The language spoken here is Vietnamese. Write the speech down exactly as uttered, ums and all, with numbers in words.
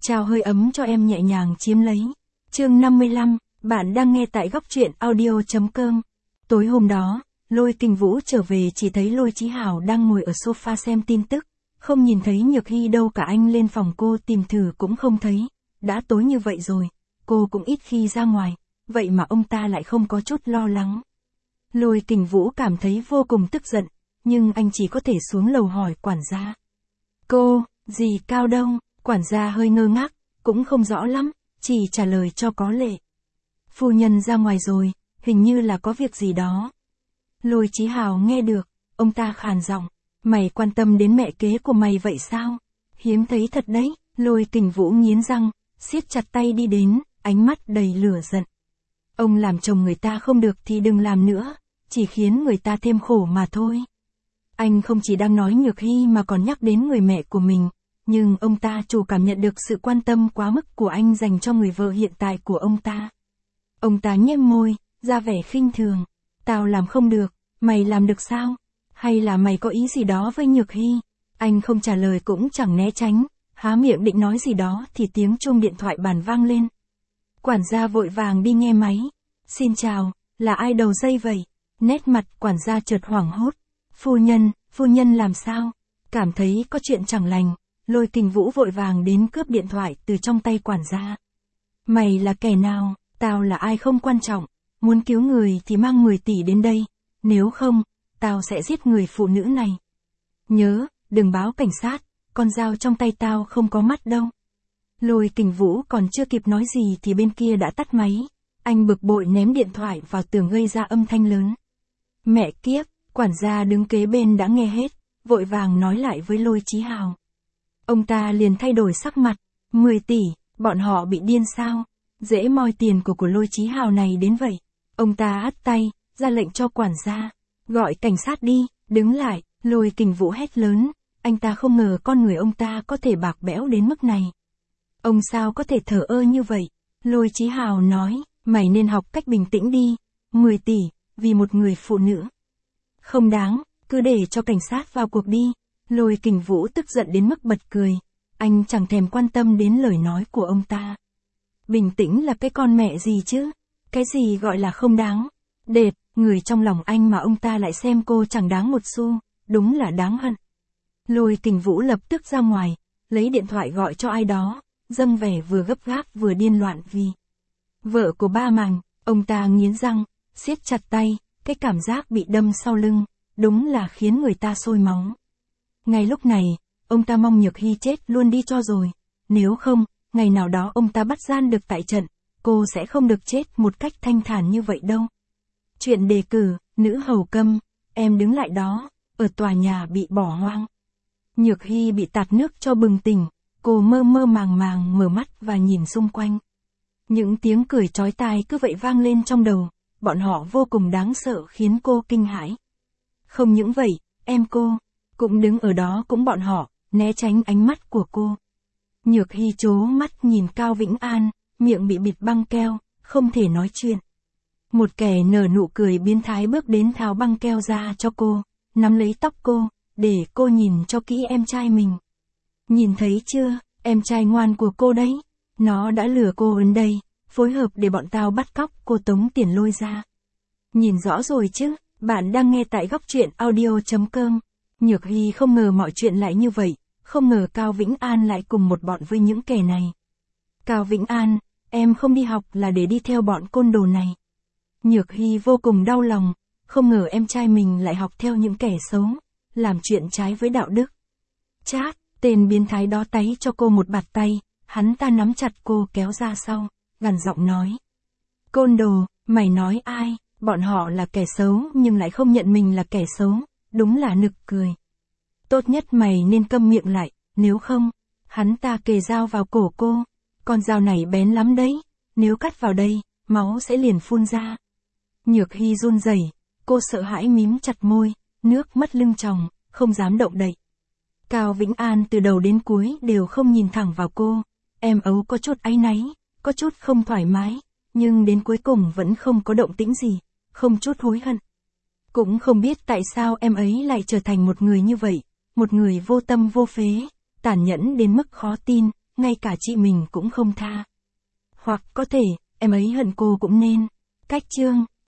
Trao hơi ấm cho em nhẹ nhàng chiếm lấy. Chương năm mươi lăm, bạn đang nghe tại góc truyện audio.com. Tối hôm đó, Lôi Kình Vũ trở về chỉ thấy Lôi Chí Hào đang ngồi ở sofa xem tin tức, không nhìn thấy Nhược Hy đâu cả. Anh lên phòng cô tìm thử cũng không thấy, đã tối như vậy rồi, cô cũng ít khi ra ngoài, vậy mà ông ta lại không có chút lo lắng. Lôi Kình Vũ cảm thấy vô cùng tức giận, nhưng anh chỉ có thể xuống lầu hỏi quản gia. Cô, dì Cao Đông? Quản gia hơi ngơ ngác, cũng không rõ lắm, chỉ trả lời cho có lệ. Phu nhân ra ngoài rồi, hình như là có việc gì đó. Lôi Chí Hào nghe được, ông ta khàn giọng, mày quan tâm đến mẹ kế của mày vậy sao? Hiếm thấy thật đấy. Lôi Kình Vũ nghiến răng, siết chặt tay đi đến, ánh mắt đầy lửa giận. Ông làm chồng người ta không được thì đừng làm nữa, chỉ khiến người ta thêm khổ mà thôi. Anh không chỉ đang nói Nhược Hy mà còn nhắc đến người mẹ của mình, nhưng ông ta chủ cảm nhận được sự quan tâm quá mức của anh dành cho người vợ hiện tại của ông ta. Ông ta nhem môi, ra vẻ khinh thường. Tao làm không được, mày làm được sao? Hay là mày có ý gì đó với Nhược Hy? Anh không trả lời cũng chẳng né tránh, há miệng định nói gì đó thì tiếng chuông điện thoại bàn vang lên. Quản gia vội vàng đi nghe máy. Xin chào, là ai đầu dây vậy? Nét mặt quản gia chợt hoảng hốt. Phu nhân, phu nhân làm sao? Cảm thấy có chuyện chẳng lành, Lôi Kình Vũ vội vàng đến cướp điện thoại từ trong tay quản gia. Mày là kẻ nào? Tao là ai không quan trọng, muốn cứu người thì mang mười tỷ đến đây, nếu không, tao sẽ giết người phụ nữ này. Nhớ, đừng báo cảnh sát, con dao trong tay tao không có mắt đâu. Lôi Kình Vũ còn chưa kịp nói gì thì bên kia đã tắt máy, anh bực bội ném điện thoại vào tường gây ra âm thanh lớn. Mẹ kiếp, quản gia đứng kế bên đã nghe hết, vội vàng nói lại với Lôi Chí Hào. Ông ta liền thay đổi sắc mặt, mười tỷ, bọn họ bị điên sao? Dễ moi tiền của của Lôi Chí Hào này đến vậy. Ông ta hất tay, ra lệnh cho quản gia, gọi cảnh sát đi, đứng lại. Lôi Kình Vũ hét lớn, anh ta không ngờ con người ông ta có thể bạc bẽo đến mức này. Ông sao có thể thờ ơ như vậy? Lôi Chí Hào nói, mày nên học cách bình tĩnh đi, mười tỷ, vì một người phụ nữ. Không đáng, cứ để cho cảnh sát vào cuộc đi. Lôi Kình Vũ tức giận đến mức bật cười, anh chẳng thèm quan tâm đến lời nói của ông ta. Bình tĩnh là cái con mẹ gì chứ? Cái gì gọi là không đáng? Đệt, người trong lòng anh mà ông ta lại xem cô chẳng đáng một xu, đúng là đáng hận. Lôi Kình Vũ lập tức ra ngoài, lấy điện thoại gọi cho ai đó, dâng vẻ vừa gấp gáp vừa điên loạn vì vợ của ba Mành. Ông ta nghiến răng, siết chặt tay, cái cảm giác bị đâm sau lưng, đúng là khiến người ta sôi máu. Ngay lúc này, ông ta mong Nhược Hy chết luôn đi cho rồi, nếu không, ngày nào đó ông ta bắt gian được tại trận, cô sẽ không được chết một cách thanh thản như vậy đâu. Chuyện đề cử, nữ hầu câm, em đứng lại đó, ở tòa nhà bị bỏ hoang. Nhược Hy bị tạt nước cho bừng tỉnh, cô mơ mơ màng màng mở mắt và nhìn xung quanh. Những tiếng cười chói tai cứ vậy vang lên trong đầu, bọn họ vô cùng đáng sợ khiến cô kinh hãi. Không những vậy, em cô cũng đứng ở đó cũng bọn họ, né tránh ánh mắt của cô. Nhược Hy trố mắt nhìn Cao Vĩnh An, miệng bị bịt băng keo, không thể nói chuyện. Một kẻ nở nụ cười biến thái bước đến tháo băng keo ra cho cô, nắm lấy tóc cô, để cô nhìn cho kỹ em trai mình. Nhìn thấy chưa, em trai ngoan của cô đấy, nó đã lừa cô đến đây, phối hợp để bọn tao bắt cóc cô tống tiền Lôi ra. Nhìn rõ rồi chứ, bạn đang nghe tại góc truyện audio.com. Nhược Hy không ngờ mọi chuyện lại như vậy, không ngờ Cao Vĩnh An lại cùng một bọn với những kẻ này. Cao Vĩnh An, em không đi học là để đi theo bọn côn đồ này. Nhược Hy vô cùng đau lòng, không ngờ em trai mình lại học theo những kẻ xấu, làm chuyện trái với đạo đức. Chát, tên biến thái đó táy cho cô một bạt tay, hắn ta nắm chặt cô kéo ra sau, gằn giọng nói. Côn đồ, mày nói ai? Bọn họ là kẻ xấu nhưng lại không nhận mình là kẻ xấu, đúng là nực cười. Tốt nhất mày nên câm miệng lại, nếu không, hắn ta kề dao vào cổ cô, con dao này bén lắm đấy, nếu cắt vào đây, máu sẽ liền phun ra. Nhược Hy run rẩy, cô sợ hãi mím chặt môi, nước mắt lưng tròng, không dám động đậy. Cao Vĩnh An từ đầu đến cuối đều không nhìn thẳng vào cô, em ấu có chút áy náy, có chút không thoải mái, nhưng đến cuối cùng vẫn không có động tĩnh gì, không chút hối hận. Cũng không biết tại sao em ấy lại trở thành một người như vậy, một người vô tâm vô phế, tàn nhẫn đến mức khó tin, ngay cả chị mình cũng không tha. Hoặc có thể, em ấy hận cô cũng nên. Cách chương